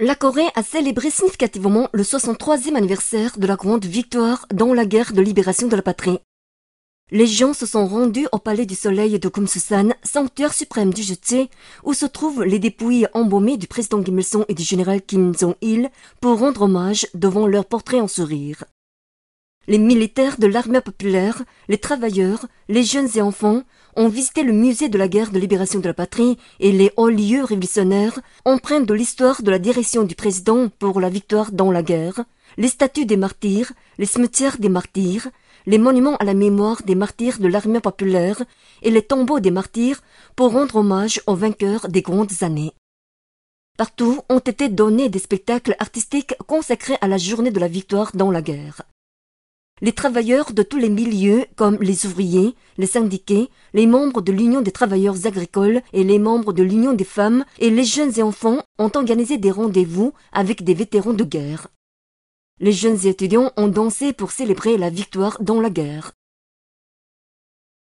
La Corée a célébré significativement le 63e anniversaire de la grande victoire dans la guerre de libération de la patrie. Les gens se sont rendus au palais du soleil de Kumsusan, sanctuaire suprême du Juche, où se trouvent les dépouilles embaumées du président Kim Il-sung et du général Kim Jong-il pour rendre hommage devant leur portrait en sourire. Les militaires de l'armée populaire, les travailleurs, les jeunes et enfants ont visité le musée de la guerre de libération de la patrie et les hauts lieux révolutionnaires, empreintes de l'histoire de la direction du président pour la victoire dans la guerre, les statues des martyrs, les cimetières des martyrs, les monuments à la mémoire des martyrs de l'armée populaire et les tombeaux des martyrs pour rendre hommage aux vainqueurs des grandes années. Partout ont été donnés des spectacles artistiques consacrés à la journée de la victoire dans la guerre. Les travailleurs de tous les milieux, comme les ouvriers, les syndiqués, les membres de l'Union des travailleurs agricoles et les membres de l'Union des femmes et les jeunes et enfants ont organisé des rendez-vous avec des vétérans de guerre. Les jeunes étudiants ont dansé pour célébrer la victoire dans la guerre.